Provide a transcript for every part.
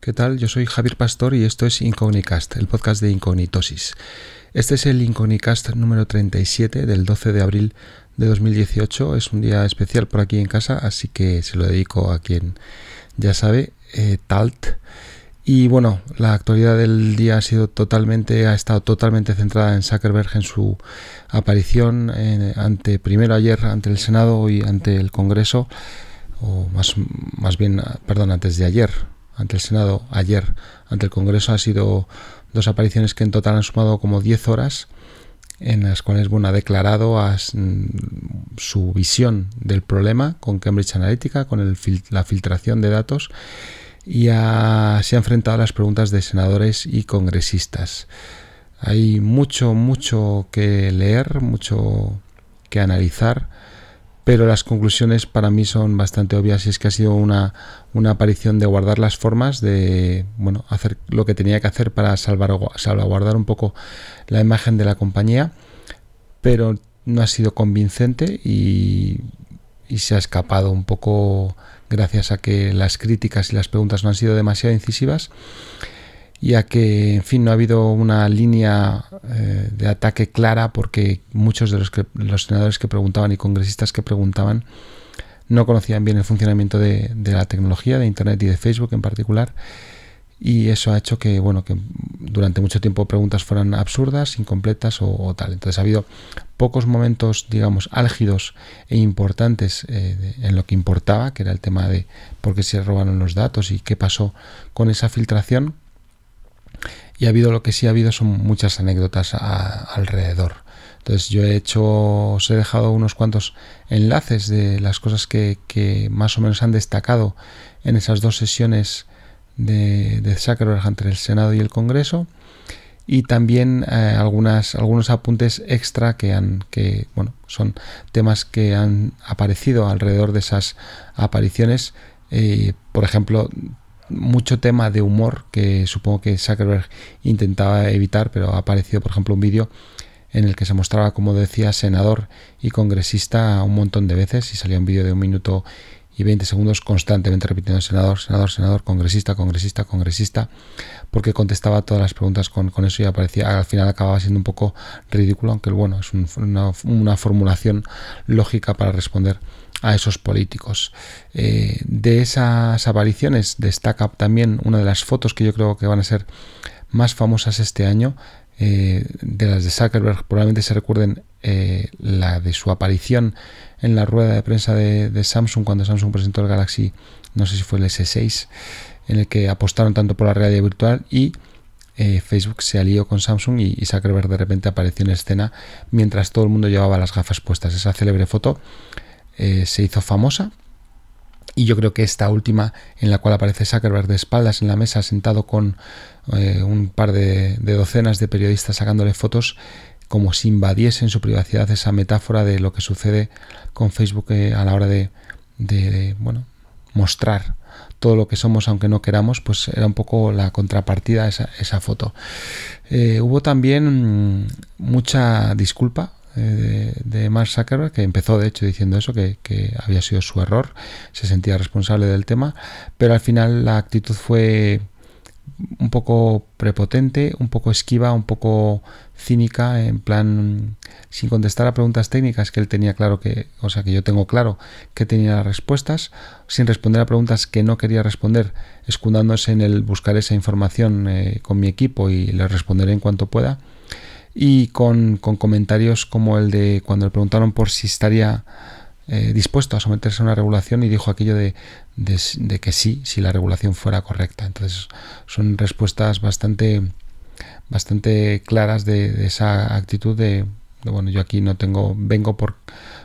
¿Qué tal? Yo soy Javier Pastor y esto es Incognicast, el podcast de Incognitosis. Este es el Incognicast número 37 del 12 de abril de 2018. Es un día especial por aquí en casa, así que se lo dedico a quien ya sabe, Talt. Y bueno, la actualidad del día ha estado totalmente centrada en Zuckerberg, en su aparición primero ayer ante el Senado y ante el Congreso, o más bien, antes de ayer, ante el Senado, ayer ante el Congreso. Ha sido dos apariciones que en total han sumado como 10 horas, en las cuales ha declarado su visión del problema con Cambridge Analytica, con la filtración de datos, y se ha enfrentado a las preguntas de senadores y congresistas. Hay mucho que leer, mucho que analizar, pero las conclusiones para mí son bastante obvias, y es que ha sido una aparición de guardar las formas, de hacer lo que tenía que hacer para salvaguardar un poco la imagen de la compañía, pero no ha sido convincente y se ha escapado un poco gracias a que las críticas y las preguntas no han sido demasiado incisivas, y a que, en fin, no ha habido una línea de ataque clara, porque muchos de los senadores que preguntaban y congresistas que preguntaban no conocían bien el funcionamiento de la tecnología, de Internet y de Facebook en particular, y eso ha hecho que durante mucho tiempo preguntas fueran absurdas, incompletas o tal. Entonces ha habido pocos momentos, digamos, álgidos e importantes en lo que importaba, que era el tema de por qué se robaron los datos y qué pasó con esa filtración. Y lo que sí ha habido son muchas anécdotas alrededor. Entonces os he dejado unos cuantos enlaces de las cosas que más o menos han destacado en esas dos sesiones de Zuckerberg entre el Senado y el Congreso, y también algunos apuntes extra que son temas que han aparecido alrededor de esas apariciones. Por ejemplo, mucho tema de humor que supongo que Zuckerberg intentaba evitar, pero ha aparecido, por ejemplo, un vídeo en el que se mostraba, como decía, senador y congresista un montón de veces, y salía un vídeo de 1 minuto y 20 segundos constantemente repitiendo senador, senador, senador, congresista, congresista, congresista, porque contestaba todas las preguntas con eso, y al final acababa siendo un poco ridículo, aunque es una formulación lógica para responder a esos políticos. De esas apariciones destaca también una de las fotos que yo creo que van a ser más famosas este año, de las de Zuckerberg. Probablemente se recuerden la de su aparición en la rueda de prensa de Samsung, cuando Samsung presentó el Galaxy, no sé si fue el S6, en el que apostaron tanto por la realidad virtual, y Facebook se alió con Samsung, y Zuckerberg de repente apareció en escena mientras todo el mundo llevaba las gafas puestas. Esa célebre foto se hizo famosa, y yo creo que esta última, en la cual aparece Zuckerberg de espaldas en la mesa, sentado con un par de docenas de periodistas sacándole fotos, como si invadiesen su privacidad, esa metáfora de lo que sucede con Facebook a la hora de mostrar todo lo que somos aunque no queramos. Pues era un poco la contrapartida a esa foto. Hubo también mucha disculpa de Mark Zuckerberg, que empezó de hecho diciendo eso, que había sido su error, se sentía responsable del tema, pero al final la actitud fue un poco prepotente, un poco esquiva, un poco cínica, en plan, sin contestar a preguntas técnicas que él tenía claro que yo tengo claro que tenía las respuestas, sin responder a preguntas que no quería responder, escudándose en el buscar esa información con mi equipo y le responderé en cuanto pueda, y con comentarios como el de cuando le preguntaron por si estaría dispuesto a someterse a una regulación, y dijo aquello de que sí, si la regulación fuera correcta. Entonces son respuestas bastante claras de esa actitud de yo aquí no vengo por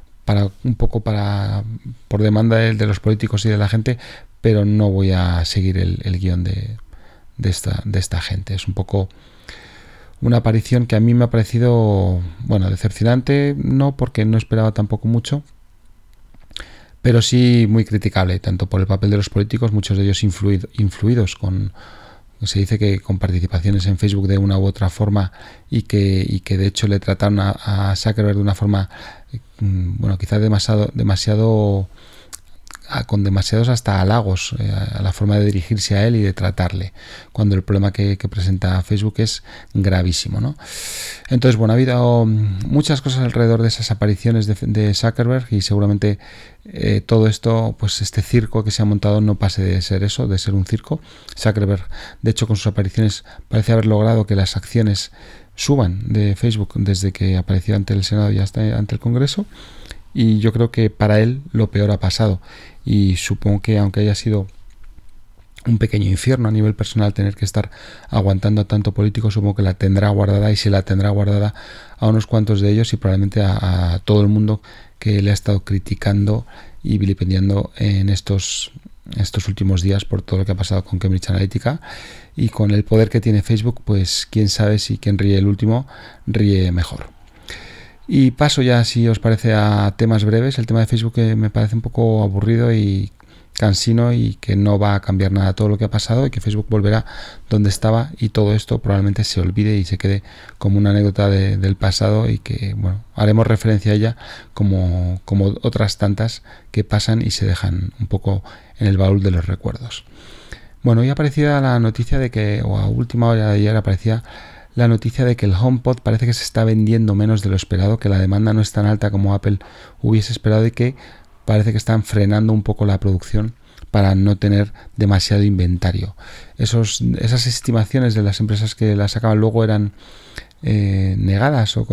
demanda de los políticos y de la gente, pero no voy a seguir el guión de esta gente. Es un poco una aparición que a mí me ha parecido decepcionante, no porque no esperaba tampoco mucho, pero sí muy criticable, tanto por el papel de los políticos, muchos de ellos influidos se dice que con participaciones en Facebook de una u otra forma, y que de hecho le trataron a Zuckerberg de una forma quizás demasiado con demasiados hasta halagos a la forma de dirigirse a él y de tratarle, cuando el problema que presenta Facebook es gravísimo, ¿no? Entonces, bueno, ha habido muchas cosas alrededor de esas apariciones de Zuckerberg, y seguramente todo esto, pues este circo que se ha montado no pase de ser eso, de ser un circo. Zuckerberg, de hecho, con sus apariciones parece haber logrado que las acciones suban de Facebook desde que apareció ante el Senado y hasta ante el Congreso, y yo creo que para él lo peor ha pasado, y supongo que aunque haya sido un pequeño infierno a nivel personal tener que estar aguantando a tanto político, supongo que la tendrá guardada, y se la tendrá guardada a unos cuantos de ellos y probablemente a todo el mundo que le ha estado criticando y vilipendiando en estos últimos días por todo lo que ha pasado con Cambridge Analytica. Y con el poder que tiene Facebook, pues quién sabe si quien ríe el último ríe mejor. Y paso ya, si os parece, a temas breves. El tema de Facebook, que me parece un poco aburrido y cansino, y que no va a cambiar nada todo lo que ha pasado, y que Facebook volverá donde estaba, y todo esto probablemente se olvide y se quede como una anécdota del pasado, y que, bueno, haremos referencia a ella como otras tantas que pasan y se dejan un poco en el baúl de los recuerdos. Bueno, hoy aparecía la noticia de que, o a última hora de ayer aparecía la noticia de que el HomePod parece que se está vendiendo menos de lo esperado, que la demanda no es tan alta como Apple hubiese esperado, y que parece que están frenando un poco la producción para no tener demasiado inventario. Esas estimaciones de las empresas que las sacaban luego eran negadas o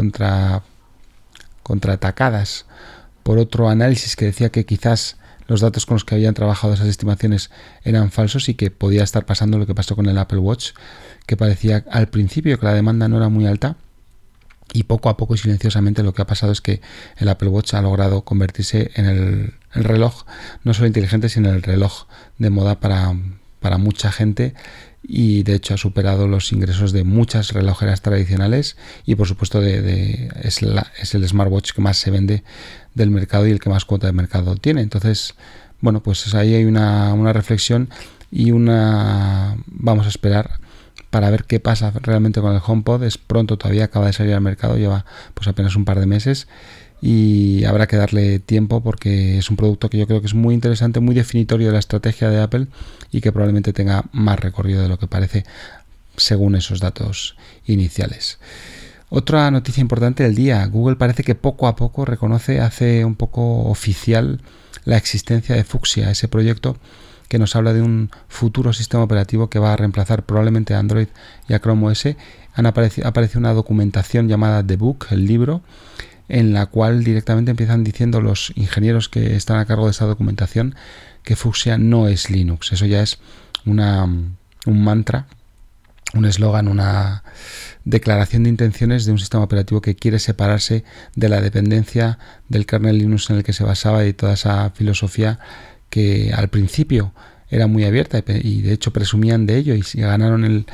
contraatacadas por otro análisis que decía que quizás los datos con los que habían trabajado esas estimaciones eran falsos, y que podía estar pasando lo que pasó con el Apple Watch, que parecía al principio que la demanda no era muy alta, y poco a poco y silenciosamente lo que ha pasado es que el Apple Watch ha logrado convertirse en el reloj no solo inteligente, sino en el reloj de moda para mucha gente, y de hecho ha superado los ingresos de muchas relojeras tradicionales, y por supuesto es el smartwatch que más se vende del mercado y el que más cuota de mercado tiene. Entonces, bueno, pues ahí hay una reflexión y vamos a esperar para ver qué pasa realmente con el HomePod. Es pronto todavía, acaba de salir al mercado, lleva pues apenas un par de meses, y habrá que darle tiempo, porque es un producto que yo creo que es muy interesante, muy definitorio de la estrategia de Apple, y que probablemente tenga más recorrido de lo que parece según esos datos iniciales. Otra noticia importante del día: Google parece que poco a poco hace un poco oficial la existencia de Fuchsia, ese proyecto que nos habla de un futuro sistema operativo que va a reemplazar probablemente a Android y a Chrome OS. Aparece una documentación llamada The Book, el libro, en la cual directamente empiezan diciendo los ingenieros que están a cargo de esa documentación que Fuchsia no es Linux. Eso ya es un mantra, un eslogan, una declaración de intenciones de un sistema operativo que quiere separarse de la dependencia del kernel Linux en el que se basaba, y toda esa filosofía que al principio era muy abierta y de hecho presumían de ello, y ganaron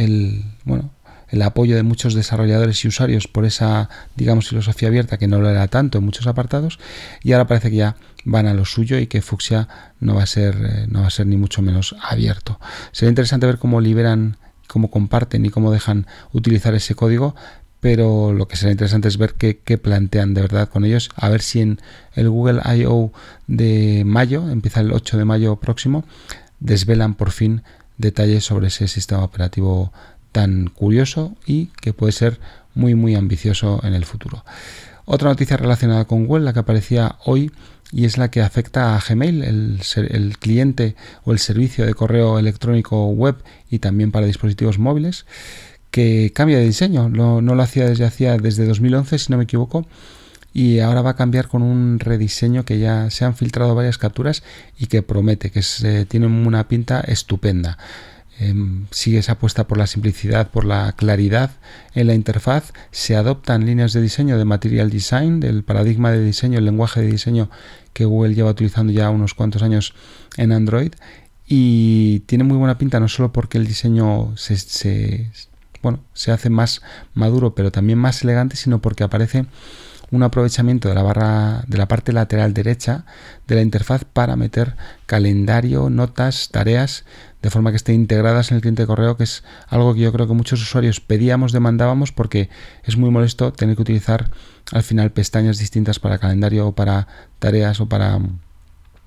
el apoyo de muchos desarrolladores y usuarios por esa, digamos, filosofía abierta, que no lo era tanto en muchos apartados, y ahora parece que ya van a lo suyo y que Fuchsia no va a ser ni mucho menos abierto. Será interesante ver cómo liberan, cómo comparten y cómo dejan utilizar ese código, pero lo que será interesante es ver qué plantean de verdad con ellos, a ver si en el Google I.O. de mayo, empieza el 8 de mayo próximo, desvelan por fin detalles sobre ese sistema operativo tan curioso y que puede ser muy muy ambicioso en el futuro. Otra noticia relacionada con Google, la que aparecía hoy, y es la que afecta a Gmail, el cliente o el servicio de correo electrónico web y también para dispositivos móviles, que cambia de diseño. No lo hacía desde 2011, si no me equivoco, y ahora va a cambiar con un rediseño que ya se han filtrado varias capturas y que promete, que tiene una pinta estupenda. Sigue esa apuesta por la simplicidad, por la claridad en la interfaz. Se adoptan líneas de diseño de Material Design, del paradigma de diseño, el lenguaje de diseño que Google lleva utilizando ya unos cuantos años en Android, y tiene muy buena pinta, no solo porque el diseño se hace más maduro pero también más elegante, sino porque aparece un aprovechamiento de la parte lateral derecha de la interfaz para meter calendario, notas, tareas, de forma que estén integradas en el cliente de correo, que es algo que yo creo que muchos usuarios demandábamos, porque es muy molesto tener que utilizar al final pestañas distintas para calendario o para tareas o para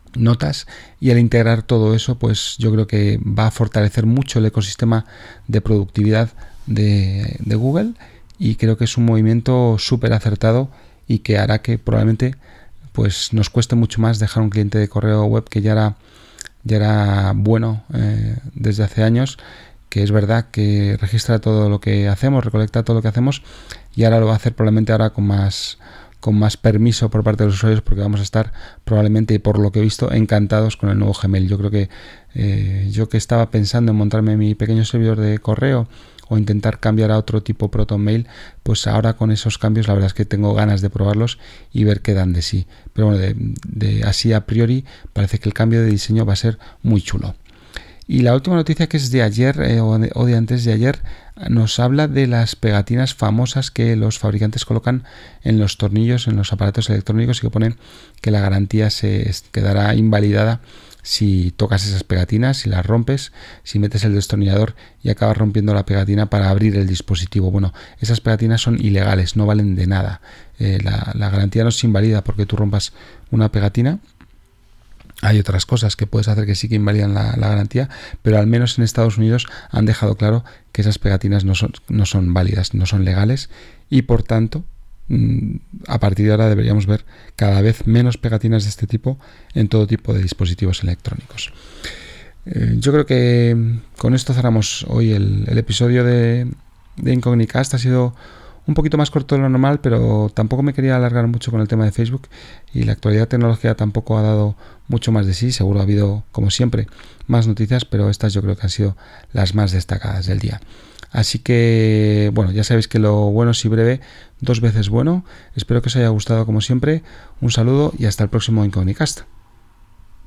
notas, y al integrar todo eso, pues yo creo que va a fortalecer mucho el ecosistema de productividad de Google, y creo que es un movimiento súper acertado y que hará que probablemente pues nos cueste mucho más dejar un cliente de correo web que ya era bueno desde hace años, que es verdad que registra todo lo que hacemos, recolecta todo lo que hacemos, y ahora lo va a hacer probablemente ahora con más permiso por parte de los usuarios, porque vamos a estar probablemente, y por lo que he visto, encantados con el nuevo Gmail. Yo creo que yo que estaba pensando en montarme mi pequeño servidor de correo o intentar cambiar a otro tipo ProtonMail, pues ahora con esos cambios la verdad es que tengo ganas de probarlos y ver qué dan de sí. Pero bueno, de así a priori parece que el cambio de diseño va a ser muy chulo. Y la última noticia, que es de ayer o de antes de ayer, nos habla de las pegatinas famosas que los fabricantes colocan en los tornillos, en los aparatos electrónicos, y que ponen que la garantía se quedará invalidada si tocas esas pegatinas, si las rompes, si metes el destornillador y acabas rompiendo la pegatina para abrir el dispositivo. Bueno, esas pegatinas son ilegales, no valen de nada. La garantía no se invalida porque tú rompas una pegatina. Hay otras cosas que puedes hacer que sí que invalidan la garantía, pero al menos en Estados Unidos han dejado claro que esas pegatinas no son válidas, no son legales, y por tanto a partir de ahora deberíamos ver cada vez menos pegatinas de este tipo en todo tipo de dispositivos electrónicos. Yo creo que con esto cerramos hoy el episodio de Incognicast. Ha sido un poquito más corto de lo normal, pero tampoco me quería alargar mucho con el tema de Facebook, y la actualidad tecnológica tampoco ha dado mucho más de sí. Seguro ha habido, como siempre, más noticias, pero estas yo creo que han sido las más destacadas del día. Así que, bueno, ya sabéis que lo bueno, si breve, 2 veces bueno. Espero que os haya gustado como siempre. Un saludo y hasta el próximo Incognicast.